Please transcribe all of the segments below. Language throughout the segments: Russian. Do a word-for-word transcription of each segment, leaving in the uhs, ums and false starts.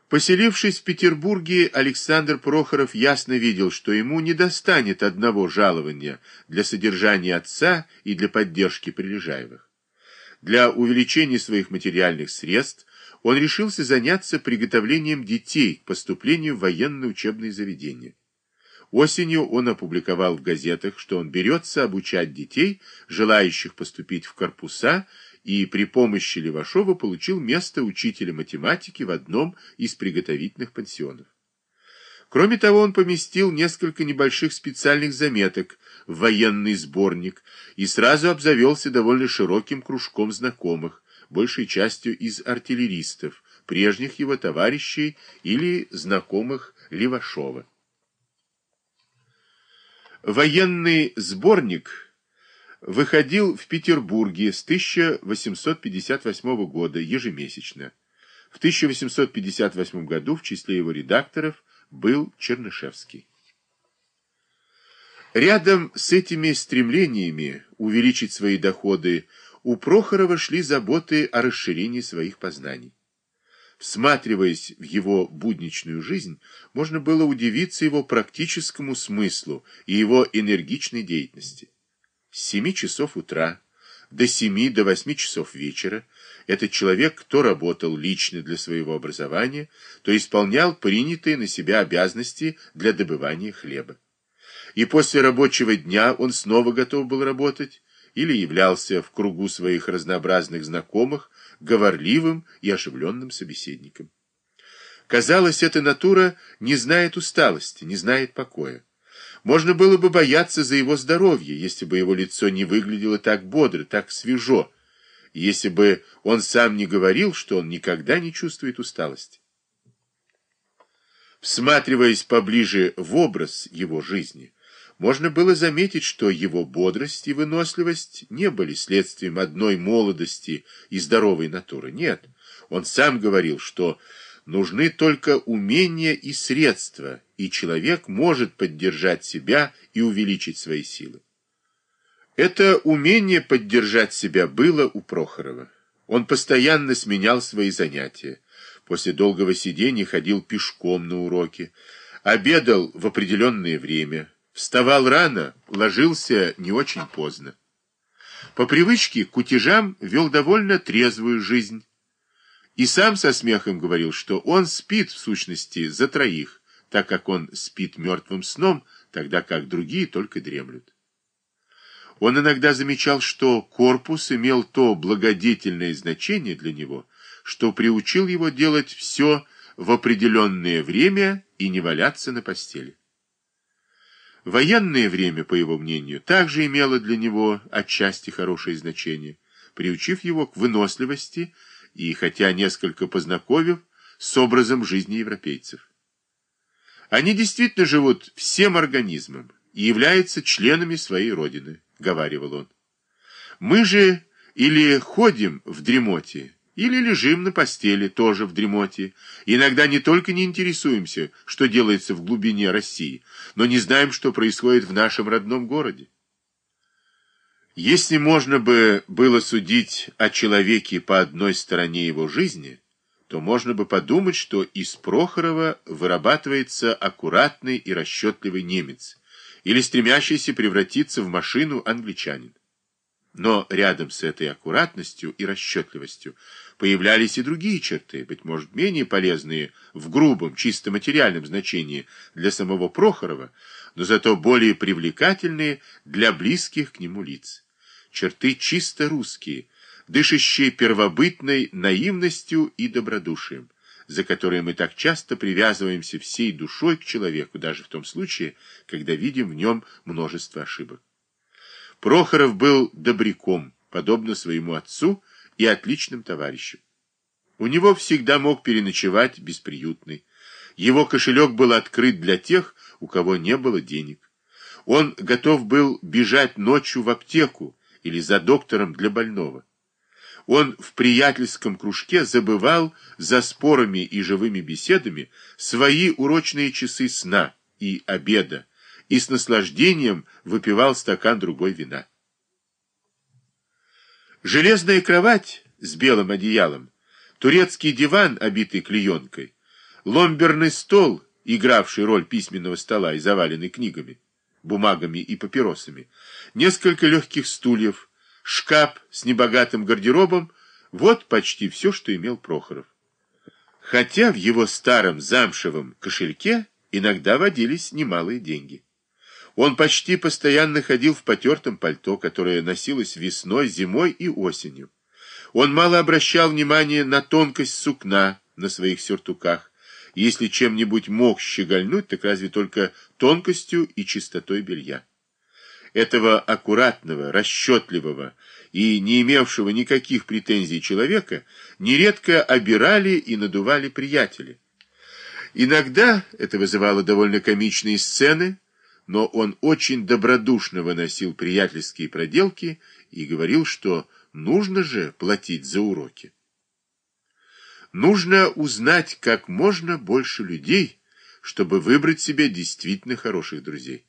Поселившись в Петербурге, Александр Прохоров ясно видел, что ему не достанет одного жалования для содержания отца и для поддержки Прилежаевых. Для увеличения своих материальных средств он решился заняться приготовлением детей к поступлению в военные учебные заведения. Осенью он опубликовал в газетах, что он берется обучать детей, желающих поступить в корпуса, и при помощи Левашова получил место учителя математики в одном из приготовительных пансионов. Кроме того, он поместил несколько небольших специальных заметок в военный сборник и сразу обзавелся довольно широким кружком знакомых, большей частью из артиллеристов, прежних его товарищей или знакомых Левашова. Военный сборник выходил в Петербурге с тысяча восемьсот пятьдесят восьмого года ежемесячно. В тысяча восемьсот пятьдесят восьмом году в числе его редакторов был Чернышевский. Рядом с этими стремлениями увеличить свои доходы у Прохорова шли заботы о расширении своих познаний. Всматриваясь в его будничную жизнь, можно было удивиться его практическому смыслу и его энергичной деятельности. С семи часов утра до семи до восьми часов вечера этот человек то работал лично для своего образования, то исполнял принятые на себя обязанности для добывания хлеба. И после рабочего дня он снова готов был работать или являлся в кругу своих разнообразных знакомых говорливым и оживленным собеседником. Казалось, эта натура не знает усталости, не знает покоя. Можно было бы бояться за его здоровье, если бы его лицо не выглядело так бодро, так свежо, если бы он сам не говорил, что он никогда не чувствует усталости. Всматриваясь поближе в образ его жизни, можно было заметить, что его бодрость и выносливость не были следствием одной молодости и здоровой натуры. Нет, он сам говорил, что нужны только умения и средства, и человек может поддержать себя и увеличить свои силы. Это умение поддержать себя было у Прохорова. Он постоянно сменял свои занятия. После долгого сидения ходил пешком на уроки, обедал в определенное время, вставал рано, ложился не очень поздно. По привычке к кутежам вел довольно трезвую жизнь. И сам со смехом говорил, что он спит в сущности за троих, так как он спит мертвым сном, тогда как другие только дремлют. Он иногда замечал, что корпус имел то благодетельное значение для него, что приучил его делать все в определенное время и не валяться на постели. Военное время, по его мнению, также имело для него отчасти хорошее значение, приучив его к выносливости и, хотя несколько познакомив, с образом жизни европейцев. Они действительно живут всем организмом и являются членами своей родины, говаривал он. Мы же или ходим в дремоте, или лежим на постели, тоже в дремоте. Иногда не только не интересуемся, что делается в глубине России, но не знаем, что происходит в нашем родном городе. Если можно бы было судить о человеке по одной стороне его жизни, то можно бы подумать, что из Прохорова вырабатывается аккуратный и расчетливый немец, или стремящийся превратиться в машину англичанин. Но рядом с этой аккуратностью и расчетливостью появлялись и другие черты, быть может, менее полезные в грубом, чисто материальном значении для самого Прохорова, но зато более привлекательные для близких к нему лиц. Черты чисто русские, дышащие первобытной наивностью и добродушием, за которые мы так часто привязываемся всей душой к человеку, даже в том случае, когда видим в нем множество ошибок. Прохоров был добряком, подобно своему отцу, и отличным товарищем. У него всегда мог переночевать бесприютный. Его кошелек был открыт для тех, у кого не было денег. Он готов был бежать ночью в аптеку или за доктором для больного. Он в приятельском кружке забывал за спорами и живыми беседами свои урочные часы сна и обеда, и с наслаждением выпивал стакан другой вина. Железная кровать с белым одеялом, турецкий диван, обитый клеенкой, ломберный стол, игравший роль письменного стола и заваленный книгами, бумагами и папиросами, несколько легких стульев, шкаф с небогатым гардеробом — вот почти все, что имел Прохоров. Хотя в его старом замшевом кошельке иногда водились немалые деньги. Он почти постоянно ходил в потертом пальто, которое носилось весной, зимой и осенью. Он мало обращал внимания на тонкость сукна на своих сюртуках. Если чем-нибудь мог щегольнуть, так разве только тонкостью и чистотой белья. Этого аккуратного, расчетливого и не имевшего никаких претензий человека нередко обирали и надували приятели. Иногда это вызывало довольно комичные сцены, но он очень добродушно выносил приятельские проделки и говорил, что нужно же платить за уроки. Нужно узнать как можно больше людей, чтобы выбрать себе действительно хороших друзей.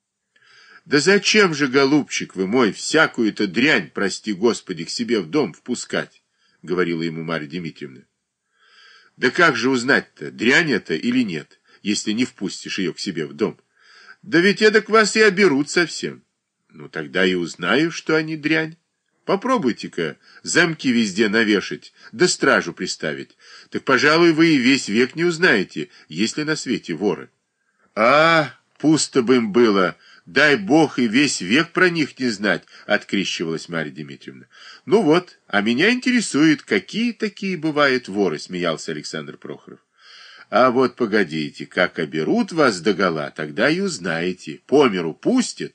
Да зачем же, голубчик вы мой, всякую-то дрянь, прости Господи, к себе в дом впускать, говорила ему Марья Дмитриевна. Да как же узнать-то, дрянь это или нет, если не впустишь ее к себе в дом? Да ведь эдак вас и оберут совсем. Ну тогда и узнаю, что они дрянь. Попробуйте-ка замки везде навешать, да стражу приставить. Так, пожалуй, вы и весь век не узнаете, есть ли на свете воры. А, пусто бы им было, дай бог и весь век про них не знать, открещивалась Марья Дмитриевна. Ну вот, а меня интересует, какие такие бывают воры, смеялся Александр Прохоров. А вот погодите, как оберут вас догола, тогда и узнаете. По миру пустят?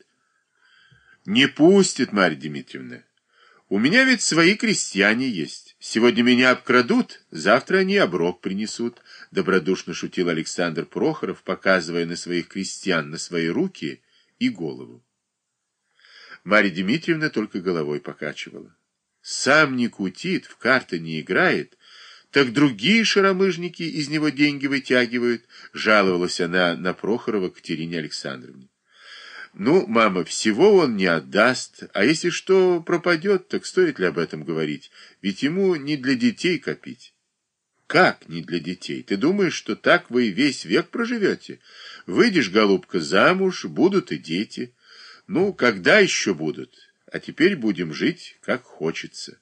Не пустят, Марья Дмитриевна. У меня ведь свои крестьяне есть. Сегодня меня обкрадут, завтра они оброк принесут, добродушно шутил Александр Прохоров, показывая на своих крестьян, на свои руки и голову. Марья Дмитриевна только головой покачивала. Сам не кутит, в карты не играет, так другие шаромыжники из него деньги вытягивают, жаловалась она на Прохорова Катерине Александровне. Ну, мама, всего он не отдаст, а если что пропадет, так стоит ли об этом говорить? Ведь ему не для детей копить. Как не для детей? Ты думаешь, что так вы весь век проживете? Выйдешь, голубка, замуж, будут и дети. Ну, когда еще будут? А теперь будем жить, как хочется.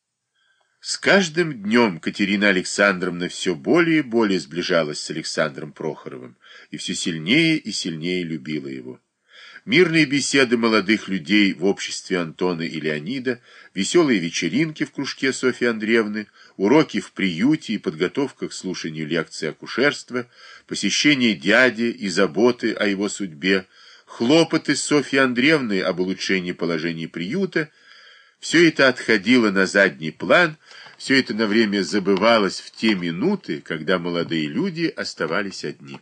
С каждым днем Катерина Александровна все более и более сближалась с Александром Прохоровым и все сильнее и сильнее любила его. Мирные беседы молодых людей в обществе Антона и Леонида, веселые вечеринки в кружке Софьи Андреевны, уроки в приюте и подготовка к слушанию лекций акушерства, посещение дяди и заботы о его судьбе, хлопоты Софьи Андреевны об улучшении положения приюта — все это отходило на задний план, все это на время забывалось в те минуты, когда молодые люди оставались одни.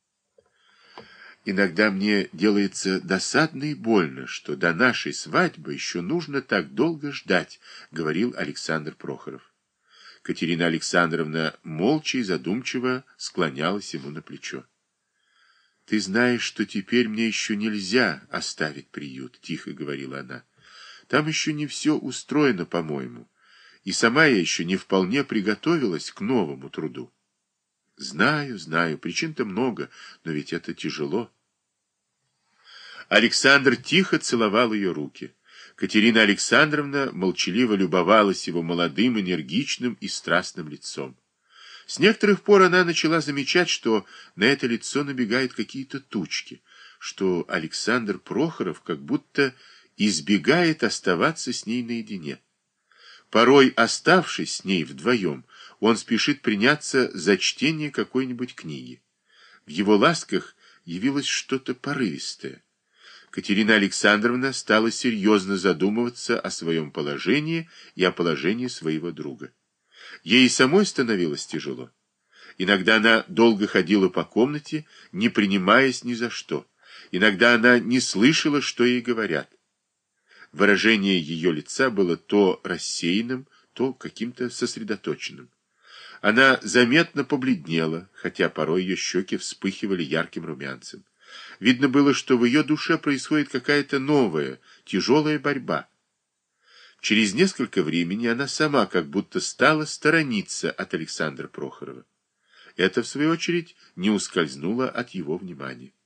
Иногда мне делается досадно и больно, что до нашей свадьбы еще нужно так долго ждать, говорил Александр Прохоров. Катерина Александровна молча и задумчиво склонялась ему на плечо. — Ты знаешь, что теперь мне еще нельзя оставить приют, — тихо говорила она. — Там еще не все устроено, по-моему, и сама я еще не вполне приготовилась к новому труду. — Знаю, знаю, причин-то много, но ведь это тяжело. Александр тихо целовал ее руки. Катерина Александровна молчаливо любовалась его молодым, энергичным и страстным лицом. С некоторых пор она начала замечать, что на это лицо набегают какие-то тучки, что Александр Прохоров как будто избегает оставаться с ней наедине. Порой, оставшись с ней вдвоем, он спешит приняться за чтение какой-нибудь книги. В его ласках явилось что-то порывистое. Катерина Александровна стала серьезно задумываться о своем положении и о положении своего друга. Ей самой становилось тяжело. Иногда она долго ходила по комнате, не принимаясь ни за что. Иногда она не слышала, что ей говорят. Выражение ее лица было то рассеянным, то каким-то сосредоточенным. Она заметно побледнела, хотя порой ее щеки вспыхивали ярким румянцем. Видно было, что в ее душе происходит какая-то новая, тяжелая борьба. Через несколько времени она сама как будто стала сторониться от Александра Прохорова. Это, в свою очередь, не ускользнуло от его внимания.